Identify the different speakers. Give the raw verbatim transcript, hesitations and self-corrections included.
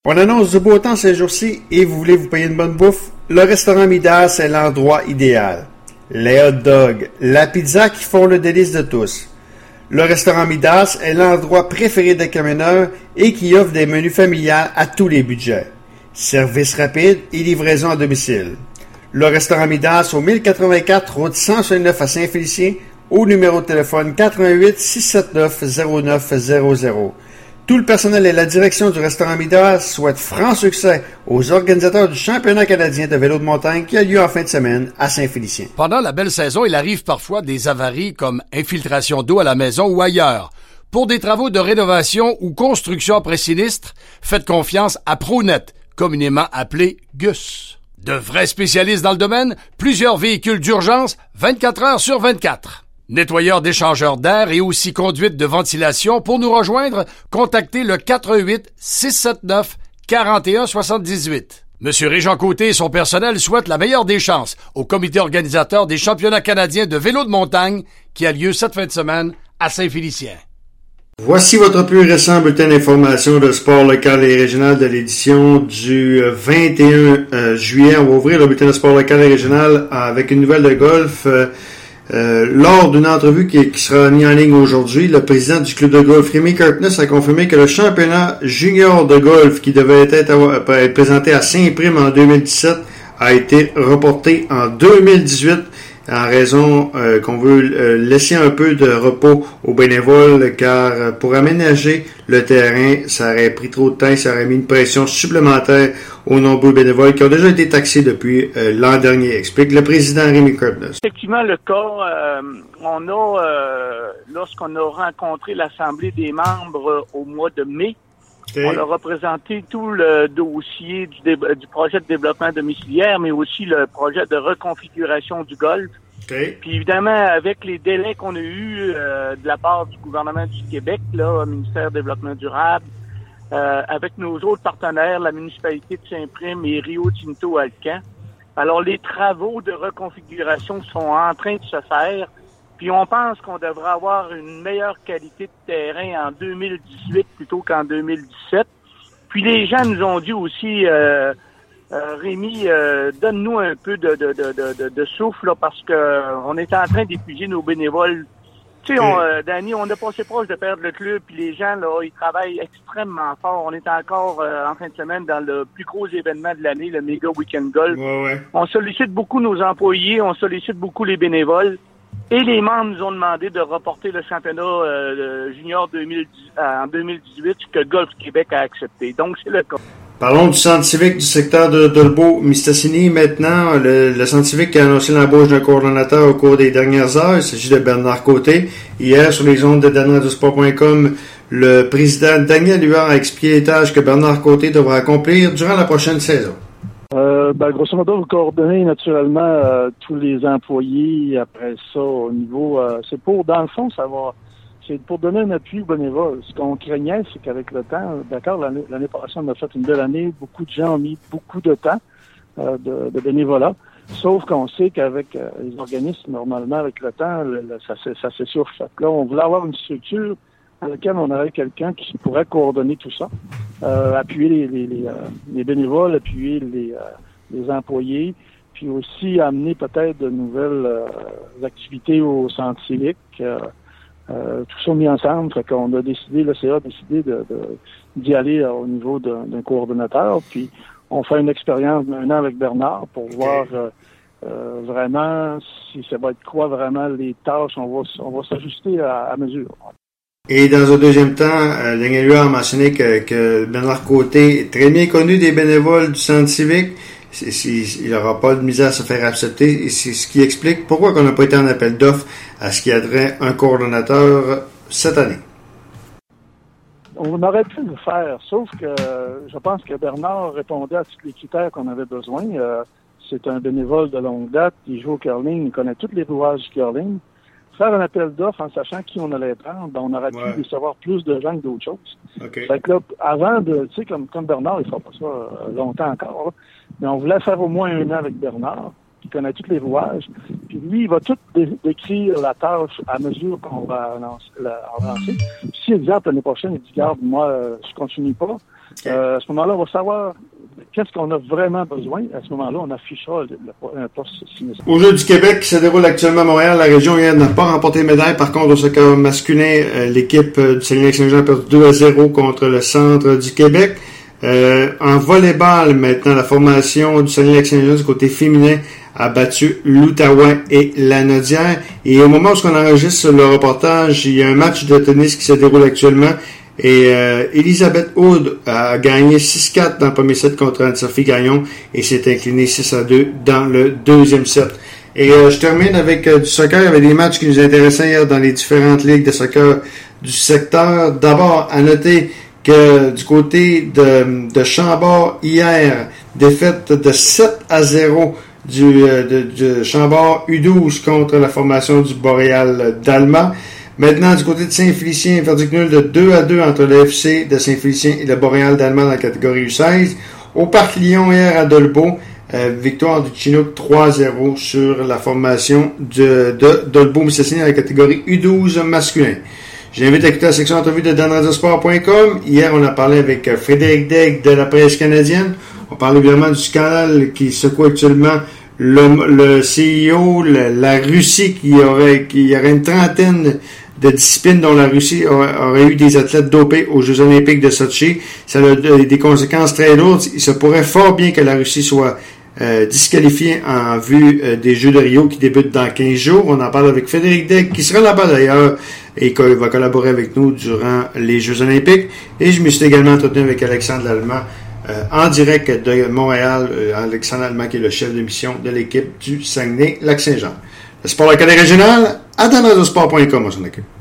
Speaker 1: On annonce du beau temps ces jours-ci et vous voulez vous payer une bonne bouffe? Le restaurant Midas est l'endroit idéal. Les hot dogs, la pizza qui font le délice de tous. Le restaurant Midas est l'endroit préféré des camionneurs et qui offre des menus familiales à tous les budgets. Service rapide et livraison à domicile. Le restaurant Midas au mille quatre-vingt-quatre route cent soixante-neuf à Saint-Félicien au numéro de téléphone quatre un huit six sept neuf zéro neuf zéro zéro. Tout le personnel et la direction du restaurant Midas souhaitent franc succès aux organisateurs du championnat canadien de vélo de montagne qui a lieu en fin de semaine à Saint-Félicien.
Speaker 2: Pendant la belle saison, il arrive parfois des avaries comme infiltration d'eau à la maison ou ailleurs. Pour des travaux de rénovation ou construction après sinistre, faites confiance à ProNet, communément appelé G U S. De vrais spécialistes dans le domaine, plusieurs véhicules d'urgence, vingt-quatre heures sur vingt-quatre. Nettoyeur d'échangeurs d'air et aussi conduite de ventilation. Pour nous rejoindre, contactez le quatre un huit six sept neuf quatre un sept huit. Monsieur Régent Côté et son personnel souhaitent la meilleure des chances au comité organisateur des championnats canadiens de vélo de montagne qui a lieu cette fin de semaine à Saint-Félicien.
Speaker 1: Voici votre plus récent bulletin d'information de sport local et régional de l'édition du vingt et un juillet. On va ouvrir le bulletin de sport local et régional avec une nouvelle de golf. Euh, Euh, lors d'une entrevue qui, qui sera mise en ligne aujourd'hui, le président du club de golf, Rémi Kirkness, a confirmé que le championnat junior de golf qui devait être, être, être présenté à Saint-Prime en deux mille dix-sept a été reporté en deux mille dix-huit en raison euh, qu'on veut euh, laisser un peu de repos aux bénévoles car euh, pour aménager le terrain, ça aurait pris trop de temps, ça aurait mis une pression supplémentaire aux nombreux bénévoles qui ont déjà été taxés depuis euh, l'an dernier, explique le président Rémi Kirkness.
Speaker 3: Effectivement, le cas, euh, on a, euh, lorsqu'on a rencontré l'Assemblée des membres euh, au mois de mai, okay. On a représenté tout le dossier du, dé- du projet de développement domiciliaire, mais aussi le projet de reconfiguration du golf. Okay. Puis évidemment, avec les délais qu'on a eus euh, de la part du gouvernement du Québec, là, au ministère du Développement durable, euh, avec nos autres partenaires, la municipalité de Saint-Prime et Rio Tinto Alcan. Alors, les travaux de reconfiguration sont en train de se faire. Puis on pense qu'on devrait avoir une meilleure qualité de terrain en deux mille dix-huit plutôt qu'en deux mille dix-sept. Puis les gens nous ont dit aussi, euh, euh, Rémi, euh, donne-nous un peu de, de, de, de, de souffle là, parce que euh, on est en train d'épuiser nos bénévoles. Tu sais, on, euh, Danny, on a passé proche de perdre le club, puis les gens là, ils travaillent extrêmement fort. On est encore euh, en fin de semaine dans le plus gros événement de l'année, le Méga Weekend Golf.
Speaker 1: Ouais, ouais.
Speaker 3: On sollicite beaucoup nos employés, on sollicite beaucoup les bénévoles. Et les membres nous ont demandé de reporter le championnat euh, junior deux mille dix, euh, en deux mille dix-huit, ce que Golf Québec a accepté. Donc, c'est le cas.
Speaker 1: Parlons du centre civique du secteur de Dolbeau-Mistassini. Maintenant, le, le centre civique a annoncé l'embauche d'un coordonnateur au cours des dernières heures. Il s'agit de Bernard Côté. Hier, sur les ondes de dan radio sport point com, le président Daniel Huard a expliqué les tâches que Bernard Côté devra accomplir durant la prochaine saison.
Speaker 4: Euh, ben, grosso modo, vous coordonnez naturellement euh, tous les employés après ça au niveau... Euh, c'est pour, dans le fond, ça va... C'est pour donner un appui aux bénévoles. Ce qu'on craignait, c'est qu'avec le temps, d'accord, l'année, l'année passée, on a fait une belle année, beaucoup de gens ont mis beaucoup de temps euh, de, de bénévolat, sauf qu'on sait qu'avec euh, les organismes, normalement, avec le temps, le, le, ça, ça s'essouffle. Fait que là, on voulait avoir une structure dans laquelle on aurait quelqu'un qui pourrait coordonner tout ça, euh, appuyer les, les, les, euh, les bénévoles, appuyer les, euh, les employés, puis aussi amener peut-être de nouvelles euh, activités au centre civique. Euh, euh, tout ça mis ensemble, fait qu'on a décidé, le C A a décidé de, de, d'y aller euh, au niveau d'un, d'un coordonnateur, puis on fait une expérience d'un an avec Bernard pour voir euh, euh, vraiment si ça va être quoi vraiment les tâches, on va, on va s'ajuster à, à mesure.
Speaker 1: Et dans un deuxième temps, euh, Daniel Huard a mentionné que, que Bernard Côté est très bien connu des bénévoles du centre civique. C'est, c'est, il n'aura pas de misère à se faire accepter. Et c'est ce qui explique pourquoi on n'a pas été en appel d'offres à ce qui aiderait un coordonnateur cette année.
Speaker 4: On aurait pu le faire, sauf que je pense que Bernard répondait à tous les critères qu'on avait besoin. Euh, c'est un bénévole de longue date, il joue au curling, il connaît tous les rouages du curling. Faire un appel d'offres en sachant qui on allait prendre, ben on aurait ouais. pu recevoir plus de gens que d'autres choses. Okay. Fait que là, avant de, tu sais, comme, comme Bernard, il fera pas ça euh, longtemps encore, là, mais on voulait faire au moins un an avec Bernard, qui connaît tous les rouages. Puis lui, il va tout dé- décrire la tâche à mesure qu'on va avancer. Si, exemple, l'année prochaine, il dit, garde, moi, euh, je continue pas, Okay. Euh, à ce moment-là, on va savoir qu'est-ce qu'on a vraiment besoin. À ce moment-là, on affichera le, le, un poste sinistre.
Speaker 1: Aux Jeux du Québec qui se déroule actuellement à Montréal, la région hier n'a pas remporté médaille. Par contre, au soccer masculin, euh, l'équipe euh, du Saguenay-Lac-Saint-Jean a perdu deux à zéro contre le Centre du Québec. Euh, en volleyball, maintenant, la formation du Saguenay-Lac-Saint-Jean du côté féminin a battu l'Outaouais et la Nodière. Et au moment où on enregistre le reportage, il y a un match de tennis qui se déroule actuellement. Et euh, Elisabeth Hood a gagné six quatre dans le premier set contre Anne-Sophie Gagnon et s'est inclinée six à deux dans le deuxième set. Et euh, je termine avec euh, du soccer. Il y avait des matchs qui nous intéressaient hier dans les différentes ligues de soccer du secteur. D'abord, à noter que du côté de, de Chambord, hier, défaite de sept à zéro du, euh, de, de Chambord U douze contre la formation du Boréal d'Alma. Maintenant, du côté de Saint-Félicien, verdict nul de deux à deux entre le F C de Saint-Félicien et le Boréal d'Allemand dans la catégorie U seize. Au Parc Lyon, hier à Dolbeau, euh, victoire du Chinook trois à zéro sur la formation de, de Dolbeau-Mistassini dans la catégorie U douze masculin. J'invite à écouter la section d'entrevue de dan radio sport point com. Hier, on a parlé avec Frédéric Daigle de la presse canadienne. On parle évidemment du scandale qui secoue actuellement le, le C E O, le, la Russie, qui aurait, qui aurait une trentaine de disciplines dont la Russie aurait, aurait eu des athlètes dopés aux Jeux olympiques de Sochi. Ça a des conséquences très lourdes. Il se pourrait fort bien que la Russie soit euh, disqualifiée en vue euh, des Jeux de Rio qui débutent dans quinze jours. On en parle avec Frédéric Daigle, qui sera là-bas d'ailleurs et qui va collaborer avec nous durant les Jeux olympiques. Et je me suis également entretenu avec Alexandre Lallemand euh, en direct de Montréal. Euh, Alexandre Lallemand qui est le chef de mission de l'équipe du Saguenay-Lac-Saint-Jean. Le sport local et régional, à dan radio sport point com, on s'en occupe.